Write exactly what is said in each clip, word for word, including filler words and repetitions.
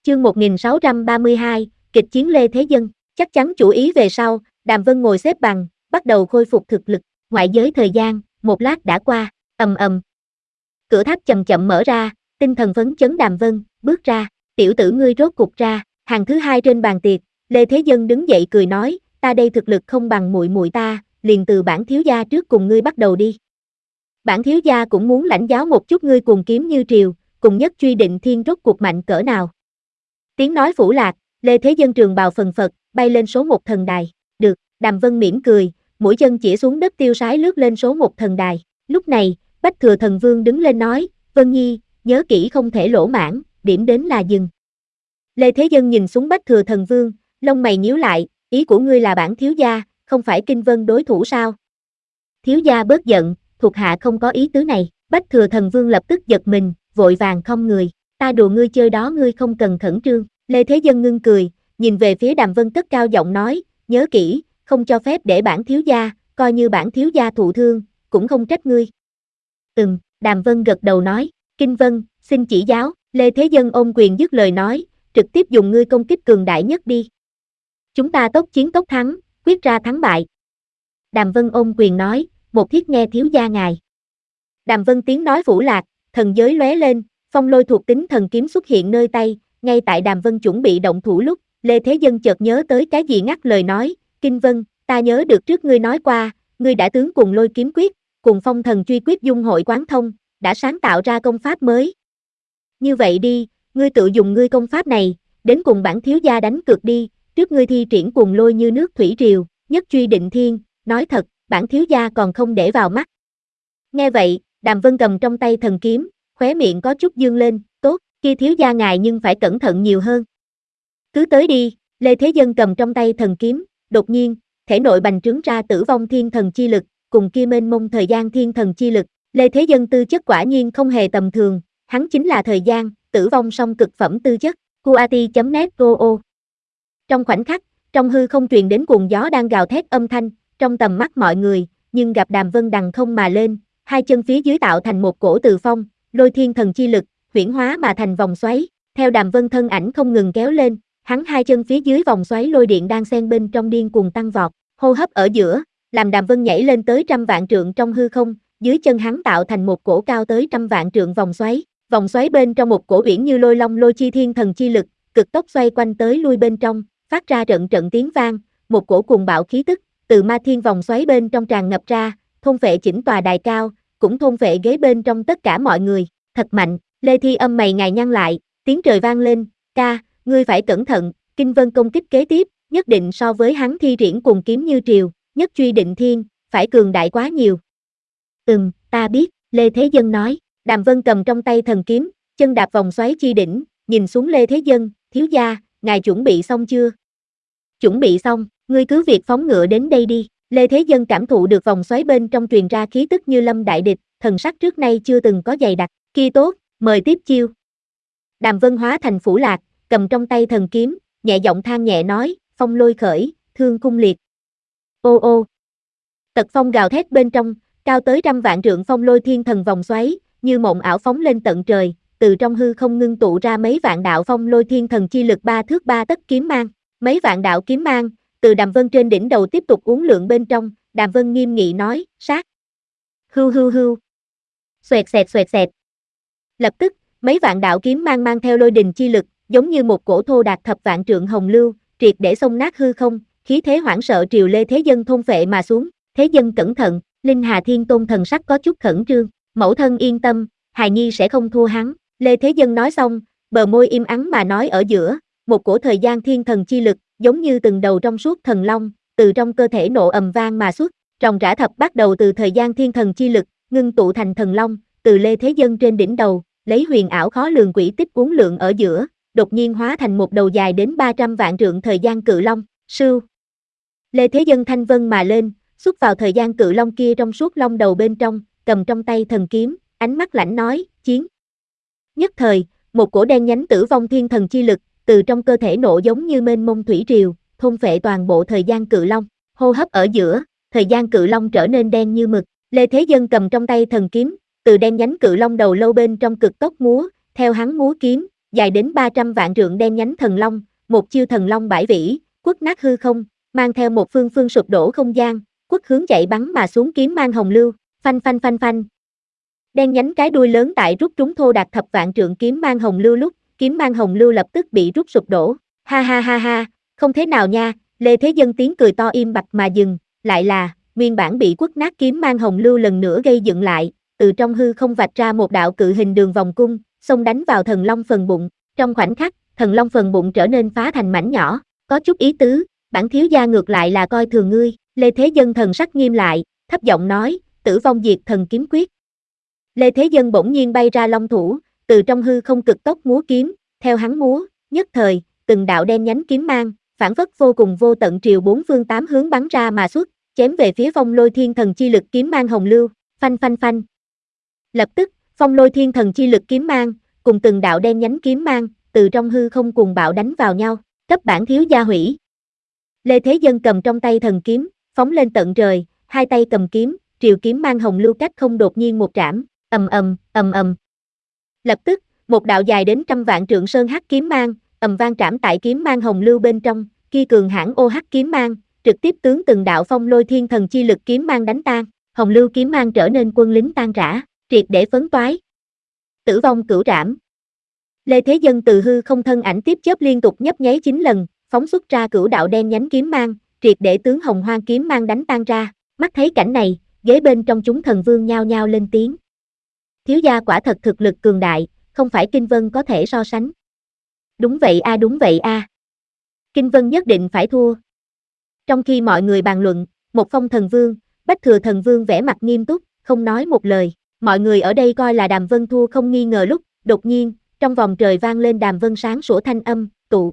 Chương một nghìn sáu trăm ba mươi hai, kịch chiến Lê Thế Dân, chắc chắn chủ ý về sau, Đàm Vân ngồi xếp bằng, bắt đầu khôi phục thực lực, ngoại giới thời gian, một lát đã qua, ầm ầm. Cửa tháp chậm chậm mở ra, tinh thần phấn chấn Đàm Vân, bước ra, tiểu tử ngươi rốt cục ra, hàng thứ hai trên bàn tiệc, Lê Thế Dân đứng dậy cười nói, ta đây thực lực không bằng muội muội ta, liền từ bản thiếu gia trước cùng ngươi bắt đầu đi. Bản thiếu gia cũng muốn lãnh giáo một chút ngươi cuồng kiếm như triều, cùng nhất truy định thiên rốt cuộc mạnh cỡ nào. Tiếng nói phủ lạc, Lê Thế Dân trường bào phần phật, bay lên số một thần đài. Được, Đàm Vân mỉm cười, mũi chân chỉ xuống đất tiêu sái lướt lên số một thần đài. Lúc này, Bách Thừa Thần Vương đứng lên nói, Vân Nhi, nhớ kỹ không thể lỗ mãn, điểm đến là dừng. Lê Thế Dân nhìn xuống Bách Thừa Thần Vương, lông mày nhíu lại, ý của ngươi là bản thiếu gia, không phải Kinh Vân đối thủ sao? Thiếu gia bớt giận, thuộc hạ không có ý tứ này. Bách Thừa Thần Vương lập tức giật mình, vội vàng không người, ta đùa ngươi chơi đó, ngươi không cần khẩn trương. Lê Thế Dân ngưng cười, nhìn về phía Đàm Vân cất cao giọng nói, nhớ kỹ, không cho phép để bản thiếu gia, coi như bản thiếu gia thụ thương, cũng không trách ngươi. Ừm, Đàm Vân gật đầu nói, Kinh Vân, xin chỉ giáo. Lê Thế Dân ôm quyền dứt lời nói, trực tiếp dùng ngươi công kích cường đại nhất đi. Chúng ta tốc chiến tốc thắng, quyết ra thắng bại. Đàm Vân ôm quyền nói, một thiết nghe thiếu gia ngài. Đàm Vân tiếng nói phủ lạc, thần giới lóe lên, phong lôi thuộc tính thần kiếm xuất hiện nơi tay, ngay tại Đàm Vân chuẩn bị động thủ lúc, Lê Thế Dân chợt nhớ tới cái gì ngắt lời nói, Kinh Vân, ta nhớ được trước ngươi nói qua, ngươi đã tướng cùng lôi kiếm quyết, cùng phong thần truy quyết dung hội quán thông, đã sáng tạo ra công pháp mới. Như vậy đi, ngươi tự dùng ngươi công pháp này, đến cùng bản thiếu gia đánh cược đi, trước ngươi thi triển cùng lôi như nước thủy triều, nhất truy định thiên, nói thật, bản thiếu gia còn không để vào mắt. Nghe vậy, Đàm Vân cầm trong tay thần kiếm, khóe miệng có chút dương lên, tốt, kia thiếu gia ngài nhưng phải cẩn thận nhiều hơn. Cứ tới đi, Lê Thế Dân cầm trong tay thần kiếm, đột nhiên, thể nội bành trướng ra tử vong thiên thần chi lực, cùng kia mênh mông thời gian thiên thần chi lực, Lê Thế Dân tư chất quả nhiên không hề tầm thường, hắn chính là thời gian, tử vong song cực phẩm tư chất, Kuati chấm net go o. Trong khoảnh khắc, trong hư không truyền đến cuồng gió đang gào thét âm thanh, trong tầm mắt mọi người, nhưng gặp Đàm Vân đằng không mà lên, hai chân phía dưới tạo thành một cổ từ phong, lôi thiên thần chi lực, huyễn hóa mà thành vòng xoáy, theo Đàm Vân thân ảnh không ngừng kéo lên, hắn hai chân phía dưới vòng xoáy lôi điện đang xen bên trong điên cuồng tăng vọt, hô hấp ở giữa, làm Đàm Vân nhảy lên tới trăm vạn trượng trong hư không, dưới chân hắn tạo thành một cổ cao tới trăm vạn trượng vòng xoáy, vòng xoáy bên trong một cổ uyển như lôi long lôi chi thiên thần chi lực, cực tốc xoay quanh tới lui bên trong, phát ra trận trận tiếng vang, một cổ cuồng bạo khí tức từ ma thiên vòng xoáy bên trong tràn ngập ra, thôn phệ chỉnh tòa đài cao, cũng thôn phệ ghế bên trong tất cả mọi người, thật mạnh. Lê Thi Âm mày ngài nhăn lại, tiếng trời vang lên, ca, ngươi phải cẩn thận, Kinh Vân công kích kế tiếp, nhất định so với hắn thi triển cùng kiếm như triều, nhất truy định thiên, phải cường đại quá nhiều. Ừm, ta biết, Lê Thế Dân nói, Đàm Vân cầm trong tay thần kiếm, chân đạp vòng xoáy chi đỉnh, nhìn xuống Lê Thế Dân, thiếu gia, ngài chuẩn bị xong chưa? Chuẩn bị xong, ngươi cứ việc phóng ngựa đến đây đi. Lê Thế Dân cảm thụ được vòng xoáy bên trong truyền ra khí tức như lâm đại địch, thần sắc trước nay chưa từng có dày đặc, kia tốt, mời tiếp chiêu. Đàm Vân hóa thành phủ lạc, cầm trong tay thần kiếm, nhẹ giọng than nhẹ nói, phong lôi khởi, thương cung liệt. Ô ô. Tật phong gào thét bên trong, cao tới trăm vạn trượng phong lôi thiên thần vòng xoáy, như mộng ảo phóng lên tận trời, từ trong hư không ngưng tụ ra mấy vạn đạo phong lôi thiên thần chi lực ba thước ba tấc kiếm mang, mấy vạn đạo kiếm mang, từ Đàm Vân trên đỉnh đầu tiếp tục uốn lượn bên trong, Đàm Vân nghiêm nghị nói, sát. Hưu hưu hưu. Xoẹt xẹt xoẹt xẹt. Lập tức, mấy vạn đạo kiếm mang mang theo lôi đình chi lực, giống như một cổ thô đạt thập vạn trượng hồng lưu, triệt để xông nát hư không, khí thế hoảng sợ triều Lê Thế Dân thôn phệ mà xuống. Thế Dân cẩn thận, Linh Hà Thiên Tôn thần sắc có chút khẩn trương, mẫu thân yên tâm, hài nhi sẽ không thua hắn. Lê Thế Dân nói xong, bờ môi im ắng mà nói ở giữa, một cổ thời gian thiên thần chi lực, giống như từng đầu trong suốt thần long, từ trong cơ thể nộ ầm vang mà xuất, ròng rã thập bắt đầu từ thời gian thiên thần chi lực, ngưng tụ thành thần long, từ Lê Thế Dân trên đỉnh đầu, lấy huyền ảo khó lường quỹ tích uốn lượn ở giữa, đột nhiên hóa thành một đầu dài đến ba trăm vạn trượng thời gian cự long, sưu. Lê Thế Dân thanh vân mà lên, xuất vào thời gian cự long kia trong suốt long đầu bên trong, cầm trong tay thần kiếm, ánh mắt lãnh nói, chiến. Nhất thời, một cổ đen nhánh tử vong thiên thần chi lực, từ trong cơ thể nộ giống như mênh mông thủy triều, thôn phệ toàn bộ thời gian cự long, hô hấp ở giữa, thời gian cự long trở nên đen như mực, Lê Thế Dân cầm trong tay thần kiếm, từ đen nhánh cự long đầu lâu bên trong cực tốc múa, theo hắn múa kiếm, dài đến ba trăm vạn trượng đen nhánh thần long, một chiêu thần long bãi vĩ, quất nát hư không, mang theo một phương phương sụp đổ không gian, quất hướng chạy bắn mà xuống kiếm mang hồng lưu, phanh phanh phanh phanh. Đen nhánh cái đuôi lớn tại rút trúng thô đạt thập vạn trượng kiếm mang hồng lưu lúc, kiếm mang hồng lưu lập tức bị rút sụp đổ. Ha ha ha ha, không thế nào nha, Lê Thế Dân tiếng cười to im bặt mà dừng, lại là, nguyên bản bị quất nát kiếm mang hồng lưu lần nữa gây dựng lại, từ trong hư không vạch ra một đạo cự hình đường vòng cung, xông đánh vào thần long phần bụng, trong khoảnh khắc, thần long phần bụng trở nên phá thành mảnh nhỏ, có chút ý tứ, bản thiếu gia ngược lại là coi thường ngươi, Lê Thế Dân thần sắc nghiêm lại, thấp giọng nói, tử vong diệt thần kiếm quyết. Lê Thế Dân bỗng nhiên bay ra long thủ, từ trong hư không cực tốc múa kiếm, theo hắn múa, nhất thời, từng đạo đen nhánh kiếm mang, phản phất vô cùng vô tận triều bốn phương tám hướng bắn ra mà xuất, chém về phía phong lôi thiên thần chi lực kiếm mang hồng lưu, phanh phanh phanh. Lập tức, phong lôi thiên thần chi lực kiếm mang, cùng từng đạo đen nhánh kiếm mang, từ trong hư không cùng bạo đánh vào nhau, cấp bản thiếu gia hủy. Lê Thế Dân cầm trong tay thần kiếm, phóng lên tận trời, hai tay cầm kiếm, triều kiếm mang hồng lưu cách không đột nhiên một trảm, ầm ầm, ầm ầm. Lập tức, một đạo dài đến trăm vạn trượng sơn hắc kiếm mang, ầm vang trảm tại kiếm mang hồng lưu bên trong, kia cường hãn ô hắc kiếm mang, trực tiếp tướng từng đạo phong lôi thiên thần chi lực kiếm mang đánh tan, hồng lưu kiếm mang trở nên quân lính tan rã, triệt để phấn toái. Tử vong cửu trảm. Lê Thế Dân từ hư không thân ảnh tiếp chớp liên tục nhấp nháy chín lần, phóng xuất ra cửu đạo đen nhánh kiếm mang, triệt để tướng hồng hoang kiếm mang đánh tan ra, mắt thấy cảnh này, ghế bên trong chúng thần vương nhao nhao lên tiếng. Thiếu gia quả thật thực lực cường đại, không phải Kinh Vân có thể so sánh. Đúng vậy a, đúng vậy a. Kinh Vân nhất định phải thua. Trong khi mọi người bàn luận, một phong thần vương, Bách Thừa thần vương vẻ mặt nghiêm túc, không nói một lời. Mọi người ở đây coi là Đàm Vân thua không nghi ngờ lúc, đột nhiên, trong vòng trời vang lên Đàm Vân sáng sủa thanh âm, tụ.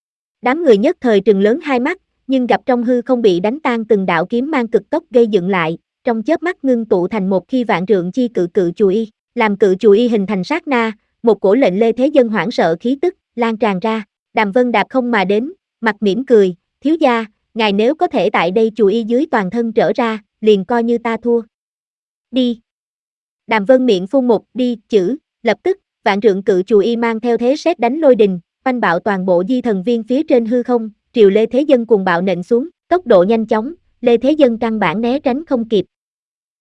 Đám người nhất thời trừng lớn hai mắt, nhưng gặp trong hư không bị đánh tan từng đạo kiếm mang cực tốc gây dựng lại, trong chớp mắt ngưng tụ thành một khi vạn trượng chi cự cự chùy y, làm cự chùy y hình thành sát na, một cổ lệnh Lê Thế Dân hoảng sợ khí tức lan tràn ra. Đàm Vân đạp không mà đến, mặt mỉm cười, thiếu gia, ngài nếu có thể tại đây chùy y dưới toàn thân trở ra, liền coi như ta thua. Đi. Đàm Vân miệng phun một đi chữ, lập tức, vạn trượng cự chùy y mang theo thế sét đánh lôi đình, oanh bạo toàn bộ di thần viên phía trên hư không, triều Lê Thế Dân cùng bạo nện xuống, tốc độ nhanh chóng, Lê Thế Dân căn bản né tránh không kịp,